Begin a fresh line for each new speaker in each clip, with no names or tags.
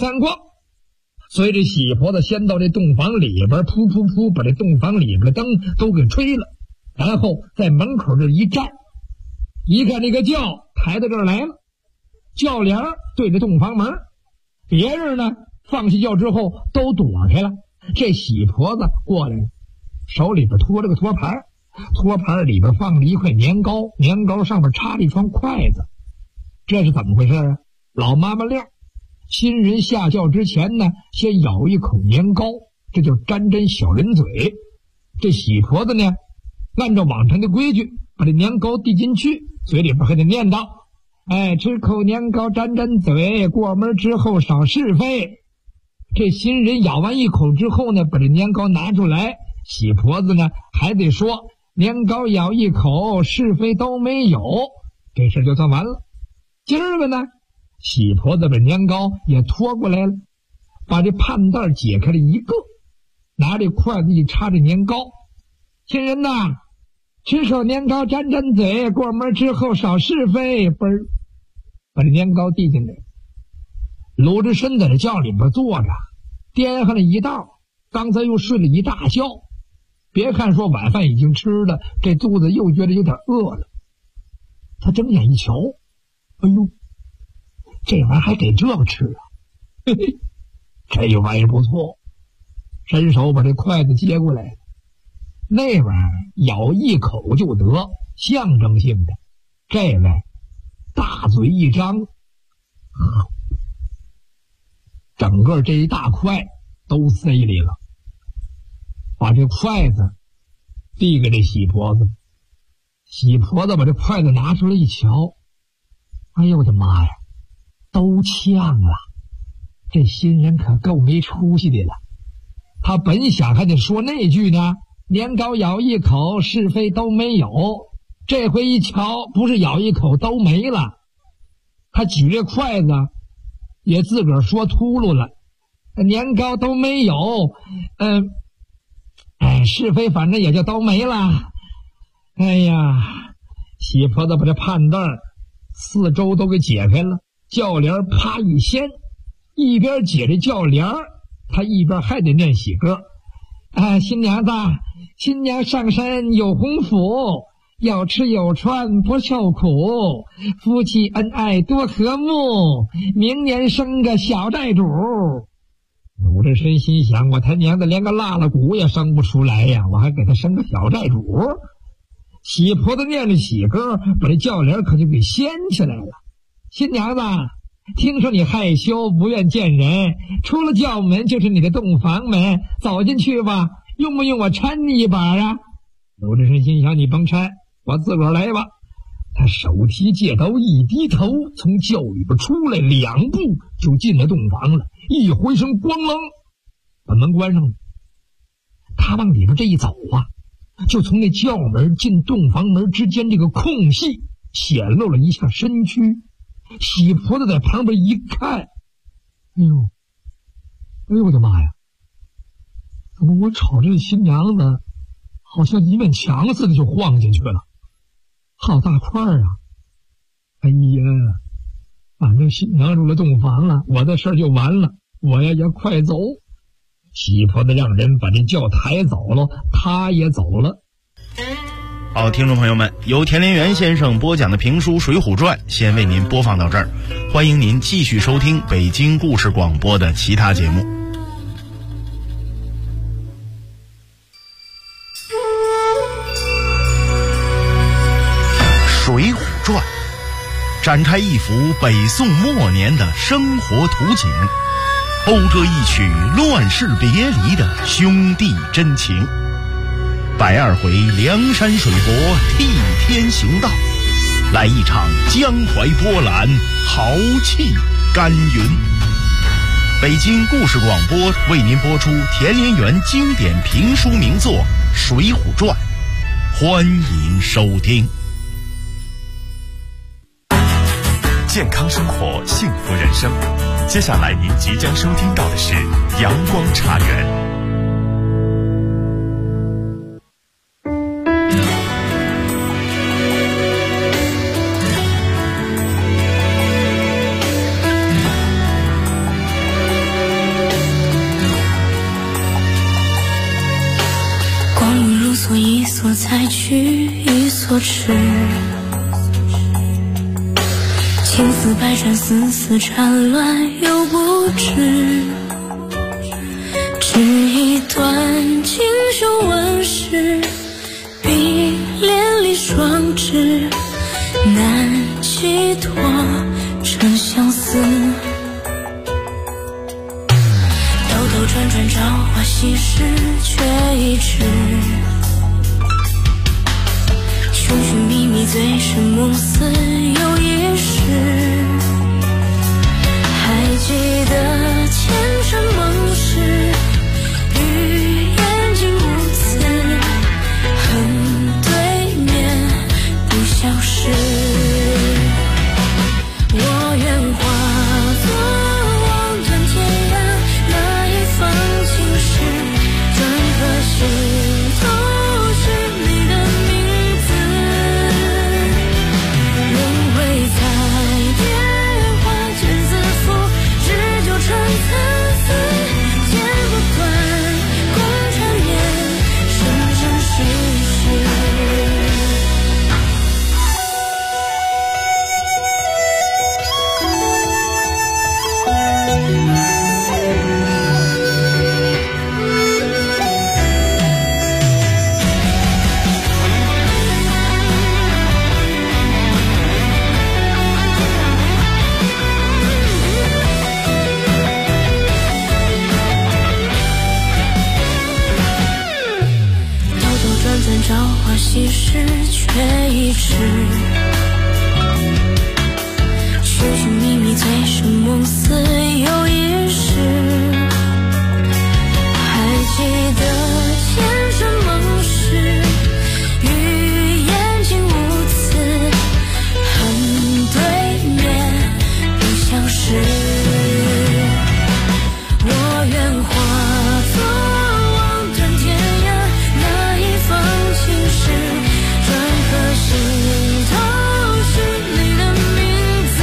三光。随着喜婆子先到这洞房里边，噗噗噗把这洞房里边的灯都给吹了，然后在门口这一站，一看这个轿抬到这儿来了，轿帘对着洞房门，别人呢放下轿之后都躲开了，这喜婆子过来了，手里边托着个托盘，托盘里边放着一块年糕，年糕上面插着一双筷子。这是怎么回事啊？老妈妈料，新人下轿之前呢，先咬一口年糕，这就沾沾小人嘴。这喜婆子呢，按照往常的规矩，把这年糕递进去，嘴里边还得念叨：哎，吃口年糕沾沾嘴，过门之后少是非。这新人咬完一口之后呢，把这年糕拿出来，喜婆子呢还得说：年糕咬一口，是非都没有。这事就算完了。今儿个呢，喜婆子把年糕也拖过来了，把这판袋解开了一个，拿这筷子一插着年糕。新人呐，吃口年糕沾沾嘴，过门之后少是非。嘣儿，把这年糕递进来，搂着身在这轿里边坐着，颠上了一道，刚才又睡了一大觉。别看说晚饭已经吃了，这肚子又觉得有点饿了。他睁眼一瞧，哎呦，这玩意儿还给这个吃啊！嘿嘿，这玩意儿不错，伸手把这筷子接过来，那玩意儿咬一口就得，象征性的。这位大嘴一张，整个这一大块都塞里了，把这筷子递给这喜婆子。喜婆子把这筷子拿出来一瞧，哎呦我的妈呀，都呛了！这新人可够没出息的了。他本想还得说那句呢，年糕咬一口，是非都没有。这回一瞧，不是咬一口都没了。他举这筷子也自个儿说秃噜了，年糕都没有，是非反正也就都没了。哎呀，喜婆子把这判袋四周都给解开了，轿帘啪一掀，一边解着轿帘，他一边还得念喜歌。新娘子，新娘上身有红福，有吃有穿不受苦，夫妻恩爱多和睦，明年生个小债主。鲁智深心想，我他娘的连个拉拉鼓也生不出来呀，我还给他生个小债主。喜婆子念着喜歌，把这轿帘可就给掀起来了。新娘子，听说你害羞不愿见人，出了轿门就是你的洞房门，走进去吧，用不用我搀你一把啊？鲁智深心想，你甭搀，我自个儿来吧。他手提戒刀，一低头，从轿里边出来2步就进了洞房了，一回声咣啷把门关上了。他往里边这一走啊，就从那轿门进洞房门之间这个空隙显露了一下身躯。喜婆子在旁边一看，哎呦我的妈呀，怎么我瞅这新娘子好像一面墙似的就晃进去了，好大块啊！哎呀，反正新娘入了洞房了，我的事儿就完了，我呀也快走。喜婆子让人把这轿抬走了，他也走了。
好，听众朋友们，由田连元先生播讲的评书《水浒传》先为您播放到这儿，欢迎您继续收听北京故事广播的其他节目。《水浒传》展开一幅北宋末年的生活图景，勾勒一曲乱世别离的兄弟真情。102回梁山水泊替天行道，来一场江淮波澜，豪气干云。北京故事广播为您播出田连元经典评书名作《水浒传》，欢迎收听。
健康生活，幸福人生。接下来您即将收听到的是阳光茶园。
所持，千丝百转，丝丝缠乱又不知，只一段锦绣万世，碧连理双枝，难寄托成相思。兜兜转转，朝花夕拾，却已迟。寻寻觅觅，醉生梦死又一世。还记得前尘梦事，与眼睛无词，恨对面不消失。我愿化作望断天涯那一方青石，转个心头是你的名字。轮回彩蝶花间自负，日久成参差，剪不断，共缠绵，生生世世。兜兜转转，朝花夕拾，却已迟。寻寻觅觅，醉生梦死又一世。还记得前尘梦事，与眼睛无词，恨对面不相识。我愿化作望断天涯那一方青石，转个心头是你的名字。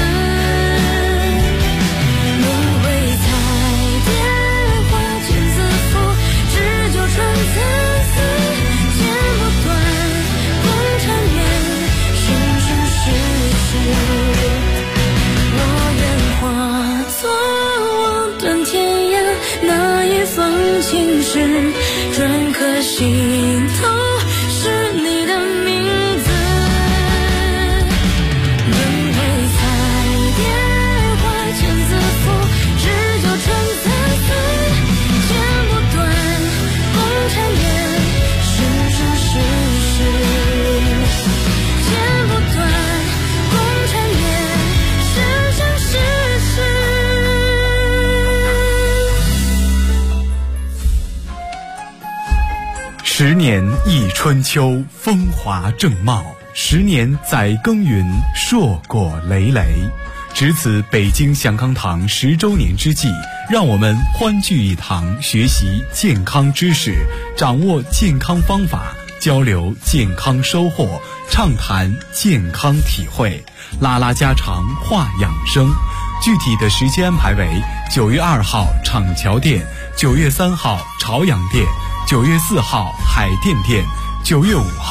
轮回彩蝶花间自负，日久成参差，剪不断，共缠绵，生生世世。我愿化作望断天涯那一方青石，转个心头是你的名字。轮回彩蝶花间自负，日久成参差，剪不断，共缠绵，生生世世。剪不断，共缠绵，生生世世。
10年忆春秋，风华正茂；10年载耕耘，硕果累累。值此北京祥康堂10周年之际，让我们欢聚一堂，学习健康知识，掌握健康方法，交流健康收获，畅谈健康体会，拉拉家常，话养生。具体的时间安排为9月2号厂桥店，9月3号朝阳店，9月4号海淀店，9月5号